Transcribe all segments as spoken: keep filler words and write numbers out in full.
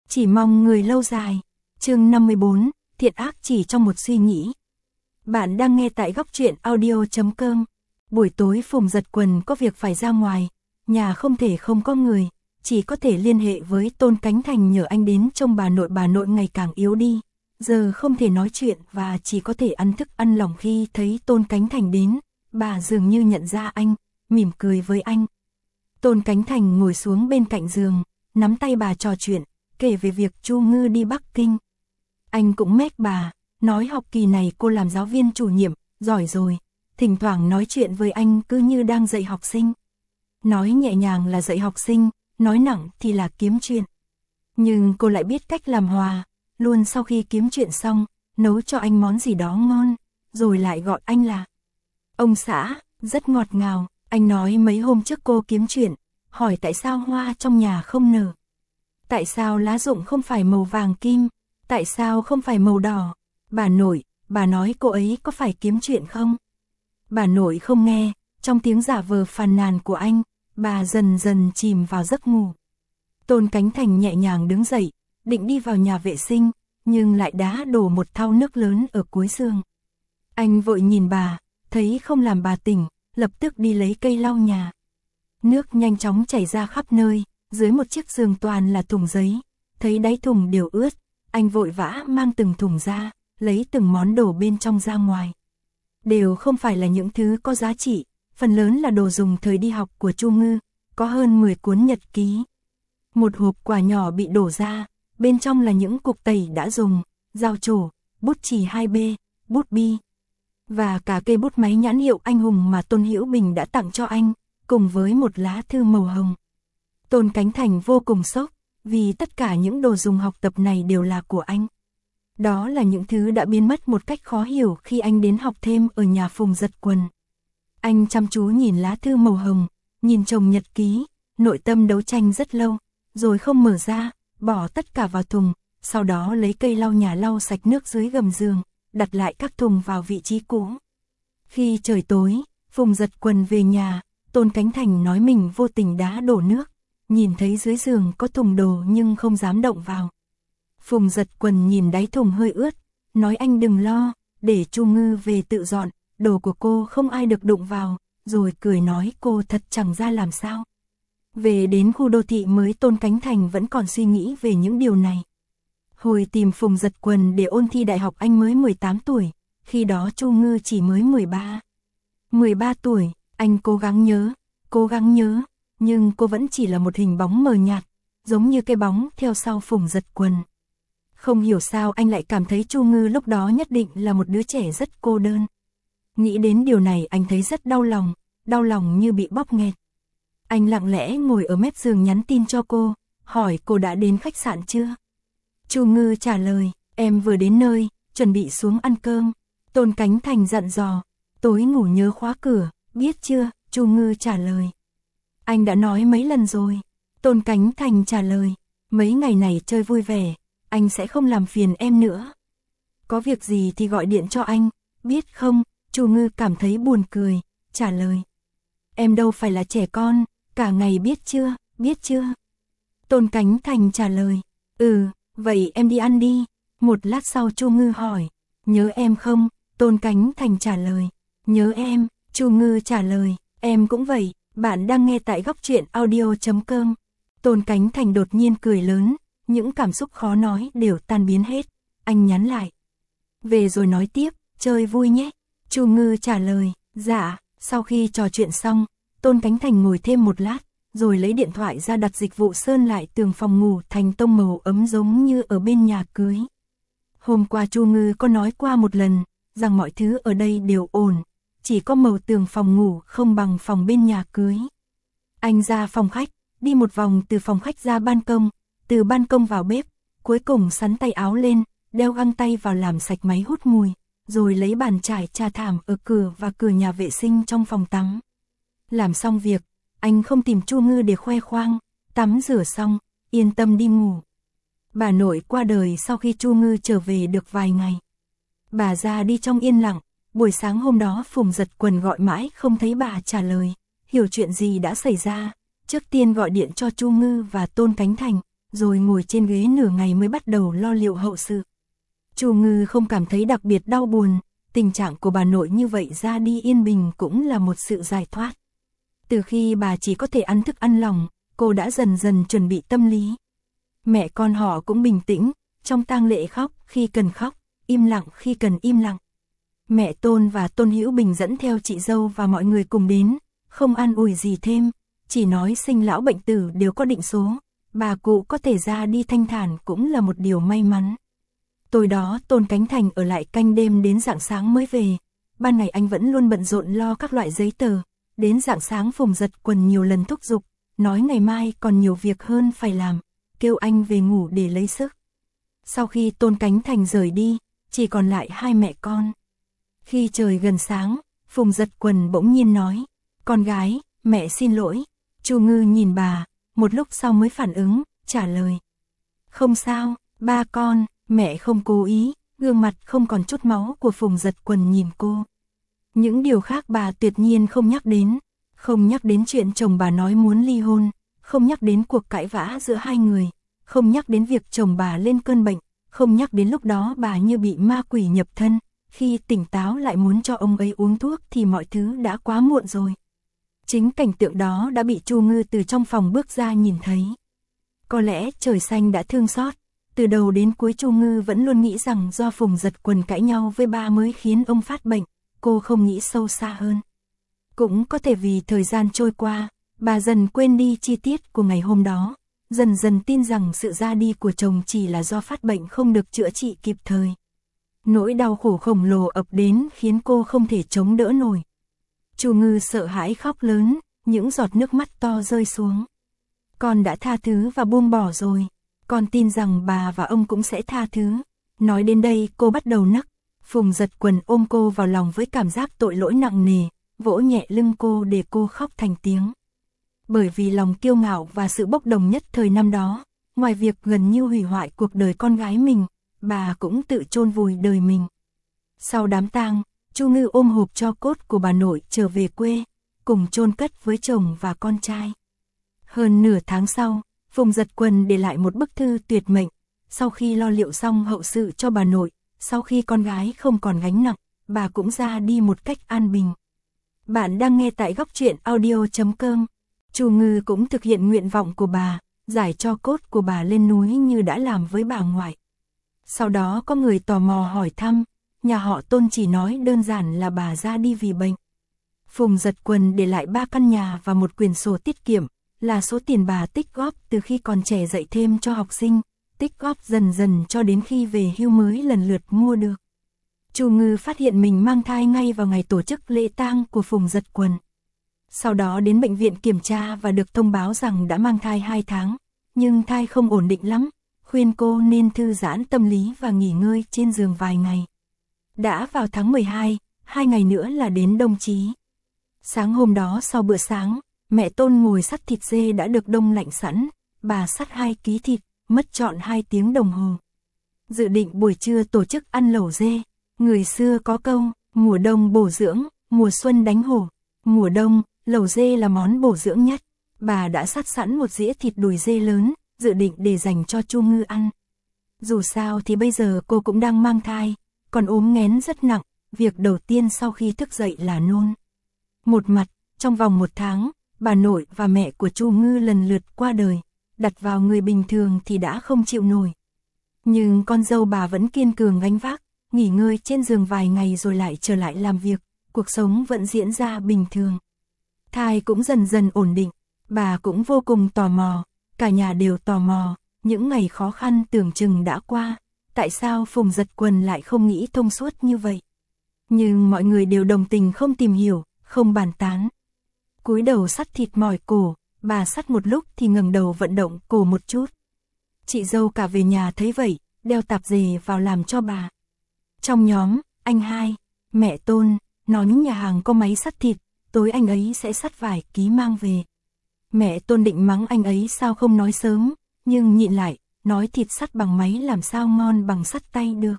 chỉ mong người lâu dài. Chương năm mươi bốn, thiện ác chỉ trong một suy nghĩ. Bạn đang nghe tại góc truyện audio chấm com. Buổi tối Phùng Giật Quần có việc phải ra ngoài, nhà không thể không có người, chỉ có thể liên hệ với Tôn Cánh Thành nhờ anh đến trông bà nội. Bà nội ngày càng yếu đi, giờ không thể nói chuyện và chỉ có thể ăn thức ăn lỏng. Khi thấy Tôn Cánh Thành đến, bà dường như nhận ra anh, mỉm cười với anh. Tôn Cánh Thành ngồi xuống bên cạnh giường, nắm tay bà trò chuyện, kể về việc Chu Ngư đi Bắc Kinh. Anh cũng mét bà, nói học kỳ này cô làm giáo viên chủ nhiệm, giỏi rồi, thỉnh thoảng nói chuyện với anh cứ như đang dạy học sinh. Nói nhẹ nhàng là dạy học sinh, nói nặng thì là kiếm chuyện. Nhưng cô lại biết cách làm hòa, luôn sau khi kiếm chuyện xong, nấu cho anh món gì đó ngon, rồi lại gọi anh là ông xã, rất ngọt ngào. Anh nói mấy hôm trước cô kiếm chuyện, hỏi tại sao hoa trong nhà không nở. Tại sao lá rụng không phải màu vàng kim, tại sao không phải màu đỏ. Bà nội, bà nói cô ấy có phải kiếm chuyện không? Bà nội không nghe, trong tiếng giả vờ phàn nàn của anh, bà dần dần chìm vào giấc ngủ. Tôn Cánh Thành nhẹ nhàng đứng dậy, định đi vào nhà vệ sinh, nhưng lại đá đổ một thau nước lớn ở cuối giường. Anh vội nhìn bà, thấy không làm bà tỉnh, lập tức đi lấy cây lau nhà. Nước nhanh chóng chảy ra khắp nơi, dưới một chiếc giường toàn là thùng giấy, thấy đáy thùng đều ướt, anh vội vã mang từng thùng ra, lấy từng món đồ bên trong ra ngoài. Đều không phải là những thứ có giá trị, phần lớn là đồ dùng thời đi học của Chu Ngư, có hơn mười cuốn nhật ký. Một hộp quà nhỏ bị đổ ra, bên trong là những cục tẩy đã dùng, dao trổ, bút chì hai B, bút bi, và cả cây bút máy nhãn hiệu Anh Hùng mà Tôn Hữu Bình đã tặng cho anh, cùng với một lá thư màu hồng. Tôn Cánh Thành vô cùng sốc, vì tất cả những đồ dùng học tập này đều là của anh. Đó là những thứ đã biến mất một cách khó hiểu khi anh đến học thêm ở nhà Phùng Giật Quần. Anh chăm chú nhìn lá thư màu hồng, nhìn chồng nhật ký, nội tâm đấu tranh rất lâu, rồi không mở ra, bỏ tất cả vào thùng, sau đó lấy cây lau nhà lau sạch nước dưới gầm giường, đặt lại các thùng vào vị trí cũ. Khi trời tối, Phùng Giật Quần về nhà, Tôn Cánh Thành nói mình vô tình đá đổ nước, nhìn thấy dưới giường có thùng đồ nhưng không dám động vào. Phùng Giật Quần nhìn đáy thùng hơi ướt, nói anh đừng lo, để Chu Ngư về tự dọn, đồ của cô không ai được đụng vào, rồi cười nói cô thật chẳng ra làm sao. Về đến khu đô thị mới, Tôn Cánh Thành vẫn còn suy nghĩ về những điều này. Hồi tìm Phùng Giật Quần để ôn thi đại học anh mới mười tám tuổi, khi đó Chu Ngư chỉ mới mười ba. mười ba tuổi, anh cố gắng nhớ, cố gắng nhớ, nhưng cô vẫn chỉ là một hình bóng mờ nhạt, giống như cái bóng theo sau Phùng Giật Quần. Không hiểu sao anh lại cảm thấy Chu Ngư lúc đó nhất định là một đứa trẻ rất cô đơn. Nghĩ đến điều này anh thấy rất đau lòng, đau lòng như bị bóp nghẹt. Anh lặng lẽ ngồi ở mép giường nhắn tin cho cô, hỏi cô đã đến khách sạn chưa. Chu Ngư trả lời, em vừa đến nơi, chuẩn bị xuống ăn cơm. Tôn Cánh Thành dặn dò, tối ngủ nhớ khóa cửa, biết chưa? Chu Ngư trả lời, anh đã nói mấy lần rồi. Tôn Cánh Thành trả lời, mấy ngày này chơi vui vẻ, anh sẽ không làm phiền em nữa. Có việc gì thì gọi điện cho anh, biết không? Chu Ngư cảm thấy buồn cười, trả lời, em đâu phải là trẻ con, cả ngày biết chưa, biết chưa? Tôn Cánh Thành trả lời, ừ, vậy em đi ăn đi. Một lát sau Chu Ngư hỏi, nhớ em không? Tôn Cánh Thành trả lời, nhớ em. Chu Ngư trả lời, em cũng vậy. Bạn đang nghe tại góc truyện audio chấm com. Tôn Cánh Thành đột nhiên cười lớn, những cảm xúc khó nói đều tan biến hết. Anh nhắn lại, về rồi nói tiếp, chơi vui nhé. Chu Ngư trả lời, dạ. Sau khi trò chuyện xong, Tôn Cánh Thành ngồi thêm một lát, rồi lấy điện thoại ra đặt dịch vụ sơn lại tường phòng ngủ thành tông màu ấm giống như ở bên nhà cưới. Hôm qua Chu Ngư có nói qua một lần, rằng mọi thứ ở đây đều ổn, chỉ có màu tường phòng ngủ không bằng phòng bên nhà cưới. Anh ra phòng khách, đi một vòng từ phòng khách ra ban công, từ ban công vào bếp, cuối cùng xắn tay áo lên, đeo găng tay vào làm sạch máy hút mùi, rồi lấy bàn trải chà thảm ở cửa và cửa nhà vệ sinh trong phòng tắm. Làm xong việc, anh không tìm Chu Ngư để khoe khoang, tắm rửa xong, yên tâm đi ngủ. Bà nội qua đời sau khi Chu Ngư trở về được vài ngày. Bà ra đi trong yên lặng, buổi sáng hôm đó Phùng Giật Quần gọi mãi không thấy bà trả lời, hiểu chuyện gì đã xảy ra, trước tiên gọi điện cho Chu Ngư và Tôn Cánh Thành, rồi ngồi trên ghế nửa ngày mới bắt đầu lo liệu hậu sự. Chu Ngư không cảm thấy đặc biệt đau buồn, tình trạng của bà nội như vậy ra đi yên bình cũng là một sự giải thoát. Từ khi bà chỉ có thể ăn thức ăn lỏng, cô đã dần dần chuẩn bị tâm lý. Mẹ con họ cũng bình tĩnh, trong tang lễ khóc khi cần khóc, im lặng khi cần im lặng. Mẹ Tôn và Tôn Hữu Bình dẫn theo chị dâu và mọi người cùng đến, không an ủi gì thêm, chỉ nói sinh lão bệnh tử đều có định số, bà cụ có thể ra đi thanh thản cũng là một điều may mắn. Tối đó Tôn Cánh Thành ở lại canh đêm đến rạng sáng mới về, ban ngày anh vẫn luôn bận rộn lo các loại giấy tờ, đến rạng sáng Phùng Giật Quần nhiều lần thúc giục, nói ngày mai còn nhiều việc hơn phải làm, kêu anh về ngủ để lấy sức. Sau khi Tôn Cánh Thành rời đi, chỉ còn lại hai mẹ con. Khi trời gần sáng, Phùng Giật Quần bỗng nhiên nói, con gái, mẹ xin lỗi. Chu Ngư nhìn bà, một lúc sau mới phản ứng, trả lời. Không sao, ba con, mẹ không cố ý, gương mặt không còn chút máu của Phùng Giật Quần nhìn cô. Những điều khác bà tuyệt nhiên không nhắc đến, không nhắc đến chuyện chồng bà nói muốn ly hôn, không nhắc đến cuộc cãi vã giữa hai người, không nhắc đến việc chồng bà lên cơn bệnh, không nhắc đến lúc đó bà như bị ma quỷ nhập thân, khi tỉnh táo lại muốn cho ông ấy uống thuốc thì mọi thứ đã quá muộn rồi. Chính cảnh tượng đó đã bị Chu Ngư từ trong phòng bước ra nhìn thấy. Có lẽ trời xanh đã thương xót, từ đầu đến cuối Chu Ngư vẫn luôn nghĩ rằng do Phùng Giật Quần cãi nhau với ba mới khiến ông phát bệnh, cô không nghĩ sâu xa hơn. Cũng có thể vì thời gian trôi qua, bà dần quên đi chi tiết của ngày hôm đó, dần dần tin rằng sự ra đi của chồng chỉ là do phát bệnh không được chữa trị kịp thời. Nỗi đau khổ khổng lồ ập đến khiến cô không thể chống đỡ nổi. Chu Ngư sợ hãi khóc lớn, những giọt nước mắt to rơi xuống. Con đã tha thứ và buông bỏ rồi, con tin rằng bà và ông cũng sẽ tha thứ. Nói đến đây cô bắt đầu nấc, Phùng Giật Quần ôm cô vào lòng với cảm giác tội lỗi nặng nề, vỗ nhẹ lưng cô để cô khóc thành tiếng. Bởi vì lòng kiêu ngạo và sự bốc đồng nhất thời năm đó, ngoài việc gần như hủy hoại cuộc đời con gái mình, bà cũng tự chôn vùi đời mình. Sau đám tang, Chu Ngư ôm hộp tro cốt của bà nội trở về quê, cùng chôn cất với chồng và con trai. Hơn nửa tháng sau, Phùng Giật Quần để lại một bức thư tuyệt mệnh, sau khi lo liệu xong hậu sự cho bà nội, sau khi con gái không còn gánh nặng, bà cũng ra đi một cách an bình. Bạn đang nghe tại góc truyện audio chấm com. Chu Ngư cũng thực hiện nguyện vọng của bà, giải tro cốt của bà lên núi như đã làm với bà ngoại. Sau đó có người tò mò hỏi thăm, nhà họ Tôn chỉ nói đơn giản là bà ra đi vì bệnh. Phùng Giật Quần để lại ba căn nhà và một quyển sổ tiết kiệm, là số tiền bà tích góp từ khi còn trẻ dạy thêm cho học sinh, tích góp dần dần cho đến khi về hưu mới lần lượt mua được. Chu Ngư phát hiện mình mang thai ngay vào ngày tổ chức lễ tang của Phùng Giật Quần. Sau đó đến bệnh viện kiểm tra và được thông báo rằng đã mang thai hai tháng, nhưng thai không ổn định lắm, khuyên cô nên thư giãn tâm lý và nghỉ ngơi trên giường vài ngày. Đã vào tháng mười hai, hai ngày nữa là đến đông chí. Sáng hôm đó sau bữa sáng, mẹ Tôn ngồi sắt thịt dê đã được đông lạnh sẵn, bà sắt hai ký thịt, mất trọn hai tiếng đồng hồ. Dự định buổi trưa tổ chức ăn lẩu dê, người xưa có câu, mùa đông bổ dưỡng, mùa xuân đánh hổ. Mùa đông, lẩu dê là món bổ dưỡng nhất. Bà đã sắt sẵn một dĩa thịt đùi dê lớn, dự định để dành cho Chu Ngư ăn. Dù sao thì bây giờ cô cũng đang mang thai, còn ốm nghén rất nặng, việc đầu tiên sau khi thức dậy là nôn. Một mặt, trong vòng một tháng, bà nội và mẹ của Chu Ngư lần lượt qua đời, đặt vào người bình thường thì đã không chịu nổi. Nhưng con dâu bà vẫn kiên cường gánh vác, nghỉ ngơi trên giường vài ngày rồi lại trở lại làm việc, cuộc sống vẫn diễn ra bình thường. Thai cũng dần dần ổn định, bà cũng vô cùng tò mò, cả nhà đều tò mò, những ngày khó khăn tưởng chừng đã qua, tại sao Phùng Giật Quần lại không nghĩ thông suốt như vậy. Nhưng mọi người đều đồng tình không tìm hiểu, không bàn tán. Cúi đầu sắt thịt mỏi cổ, bà sắt một lúc thì ngẩng đầu vận động cổ một chút. Chị dâu cả về nhà thấy vậy, đeo tạp dề vào làm cho bà. Trong nhóm, anh hai, mẹ Tôn, nói nhà hàng có máy sắt thịt, tối anh ấy sẽ sắt vài ký mang về. Mẹ Tôn định mắng anh ấy sao không nói sớm, nhưng nhịn lại, nói thịt sắt bằng máy làm sao ngon bằng sắt tay được.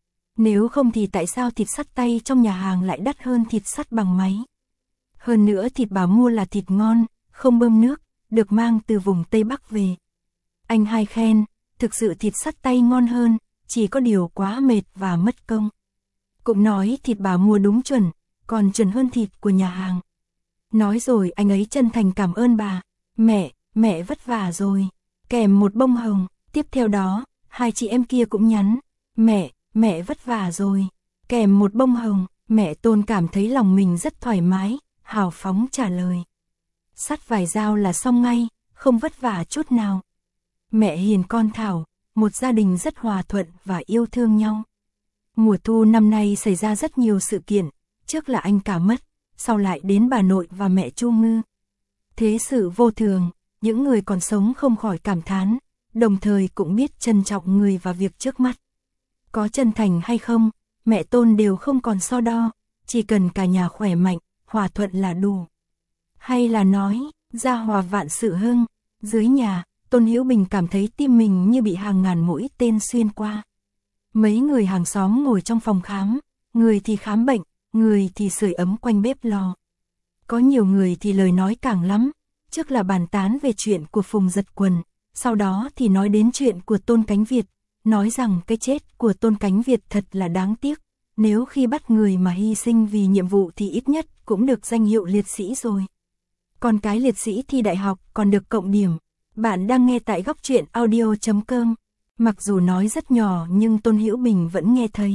Nếu không thì tại sao thịt sắt tay trong nhà hàng lại đắt hơn thịt sắt bằng máy. Hơn nữa thịt bà mua là thịt ngon, không bơm nước, được mang từ vùng Tây Bắc về. Anh hai khen, thực sự thịt sắt tay ngon hơn, chỉ có điều quá mệt và mất công. Cũng nói thịt bà mua đúng chuẩn, còn chuẩn hơn thịt của nhà hàng. Nói rồi anh ấy chân thành cảm ơn bà. Mẹ, mẹ vất vả rồi. Kèm một bông hồng, tiếp theo đó, hai chị em kia cũng nhắn. Mẹ, mẹ vất vả rồi. Kèm một bông hồng, mẹ Tôn cảm thấy lòng mình rất thoải mái, hào phóng trả lời. Sắt vài dao là xong ngay, không vất vả chút nào. Mẹ hiền con Thảo, một gia đình rất hòa thuận và yêu thương nhau. Mùa thu năm nay xảy ra rất nhiều sự kiện, trước là anh cả mất, sau lại đến bà nội và mẹ Chu Ngư. Thế sự vô thường, những người còn sống không khỏi cảm thán, đồng thời cũng biết trân trọng người và việc trước mắt. Có chân thành hay không, mẹ Tôn đều không còn so đo, chỉ cần cả nhà khỏe mạnh, hòa thuận là đủ. Hay là nói, gia hòa vạn sự hưng, dưới nhà, Tôn Hữu Bình cảm thấy tim mình như bị hàng ngàn mũi tên xuyên qua. Mấy người hàng xóm ngồi trong phòng khám, người thì khám bệnh, người thì sưởi ấm quanh bếp lò. Có nhiều người thì lời nói càng lắm, trước là bàn tán về chuyện của Phùng Giật Quần, sau đó thì nói đến chuyện của Tôn Cánh Việt, nói rằng cái chết của Tôn Cánh Việt thật là đáng tiếc, nếu khi bắt người mà hy sinh vì nhiệm vụ thì ít nhất cũng được danh hiệu liệt sĩ rồi. Còn cái liệt sĩ thi đại học còn được cộng điểm. Bạn đang nghe tại góc truyện audio chấm com. Mặc dù nói rất nhỏ nhưng Tôn Hữu Bình vẫn nghe thấy.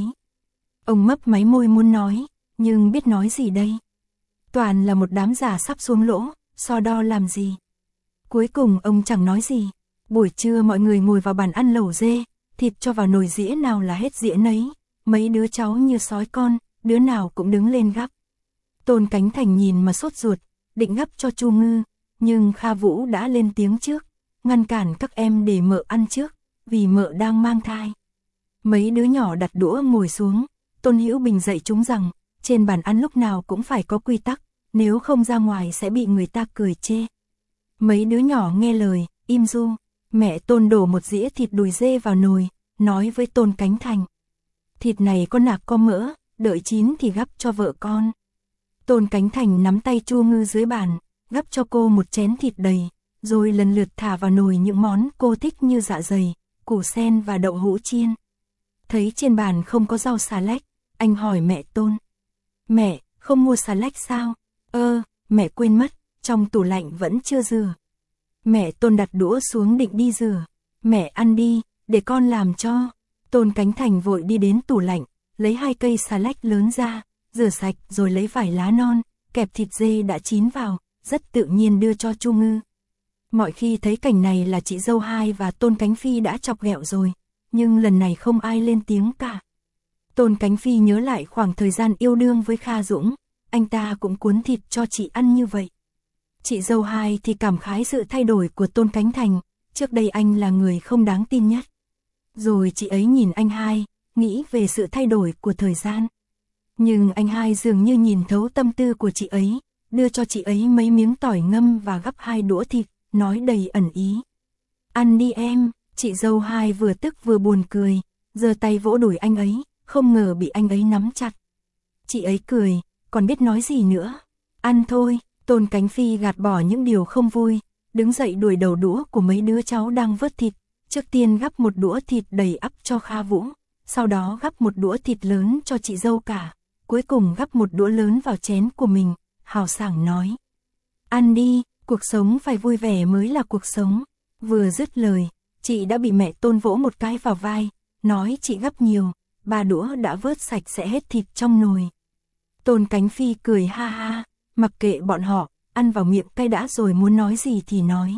Ông mấp máy môi muốn nói, nhưng biết nói gì đây? Toàn là một đám giả sắp xuống lỗ, so đo làm gì? Cuối cùng ông chẳng nói gì. Buổi trưa mọi người ngồi vào bàn ăn lẩu dê, thịt cho vào nồi dĩa nào là hết dĩa nấy. Mấy đứa cháu như sói con, đứa nào cũng đứng lên gắp. Tôn Cánh Thành nhìn mà sốt ruột, định gắp cho Chu Ngư, nhưng Kha Vũ đã lên tiếng trước, ngăn cản các em để mợ ăn trước, vì mợ đang mang thai. Mấy đứa nhỏ đặt đũa ngồi xuống, Tôn Hữu Bình dạy chúng rằng, trên bàn ăn lúc nào cũng phải có quy tắc, nếu không ra ngoài sẽ bị người ta cười chê. Mấy đứa nhỏ nghe lời, im ru, mẹ Tôn đổ một dĩa thịt đùi dê vào nồi, nói với Tôn Cánh Thành. Thịt này có nạc có mỡ, đợi chín thì gắp cho vợ con. Tôn Cánh Thành nắm tay Chu Ngư dưới bàn, gắp cho cô một chén thịt đầy, rồi lần lượt thả vào nồi những món cô thích như dạ dày, củ sen và đậu hũ chiên. Thấy trên bàn không có rau xà lách, anh hỏi mẹ Tôn. Mẹ, không mua xà lách sao? Ơ, mẹ quên mất, trong tủ lạnh vẫn chưa rửa. Mẹ Tôn đặt đũa xuống định đi rửa. Mẹ ăn đi, để con làm cho. Tôn Cánh Thành vội đi đến tủ lạnh, lấy hai cây xà lách lớn ra, rửa sạch rồi lấy vải lá non, kẹp thịt dê đã chín vào, rất tự nhiên đưa cho Chu Ngư. Mọi khi thấy cảnh này là chị dâu hai và Tôn Cánh Phi đã chọc ghẹo rồi, nhưng lần này không ai lên tiếng cả. Tôn Cánh Phi nhớ lại khoảng thời gian yêu đương với Kha Dũng, anh ta cũng cuốn thịt cho chị ăn như vậy. Chị dâu hai thì cảm khái sự thay đổi của Tôn Cánh Thành, trước đây anh là người không đáng tin nhất. Rồi chị ấy nhìn anh hai, nghĩ về sự thay đổi của thời gian. Nhưng anh hai dường như nhìn thấu tâm tư của chị ấy, đưa cho chị ấy mấy miếng tỏi ngâm và gắp hai đũa thịt, nói đầy ẩn ý. Ăn đi em, chị dâu hai vừa tức vừa buồn cười, giơ tay vỗ đùi anh ấy, không ngờ bị anh ấy nắm chặt. Chị ấy cười, còn biết nói gì nữa. Ăn thôi, Tôn Cánh Phi gạt bỏ những điều không vui, đứng dậy đuổi đầu đũa của mấy đứa cháu đang vớt thịt, trước tiên gắp một đũa thịt đầy ắp cho Kha Vũ, sau đó gắp một đũa thịt lớn cho chị dâu cả, cuối cùng gắp một đũa lớn vào chén của mình, hào sảng nói. Ăn đi, cuộc sống phải vui vẻ mới là cuộc sống. Vừa dứt lời, chị đã bị mẹ Tôn vỗ một cái vào vai, nói chị gắp nhiều, ba đũa đã vớt sạch sẽ hết thịt trong nồi. Tôn Cánh Phi cười ha ha, mặc kệ bọn họ, ăn vào miệng cay đã rồi muốn nói gì thì nói.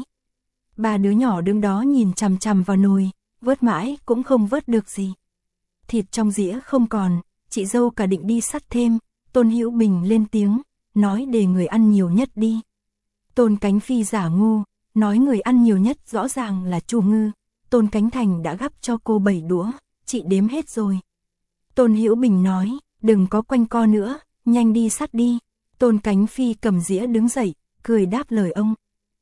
Ba đứa nhỏ đứng đó nhìn chằm chằm vào nồi, vớt mãi cũng không vớt được gì. Thịt trong dĩa không còn, chị dâu cả định đi sắt thêm, Tôn Hữu Bình lên tiếng, nói để người ăn nhiều nhất đi. Tôn Cánh Phi giả ngu, nói người ăn nhiều nhất rõ ràng là Chu Ngư. Tôn Cánh Thành đã gắp cho cô bảy đũa, chị đếm hết rồi. Tôn Hữu Bình nói, đừng có quanh co nữa, nhanh đi sắt đi. Tôn Cánh Phi cầm dĩa đứng dậy, cười đáp lời ông.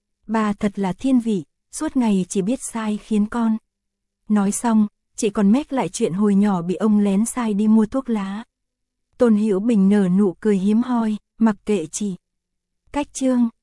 Bà thật là thiên vị, suốt ngày chỉ biết sai khiến con. Nói xong, chị còn mách lại chuyện hồi nhỏ bị ông lén sai đi mua thuốc lá. Tôn Hữu Bình nở nụ cười hiếm hoi, mặc kệ chị. Cách chương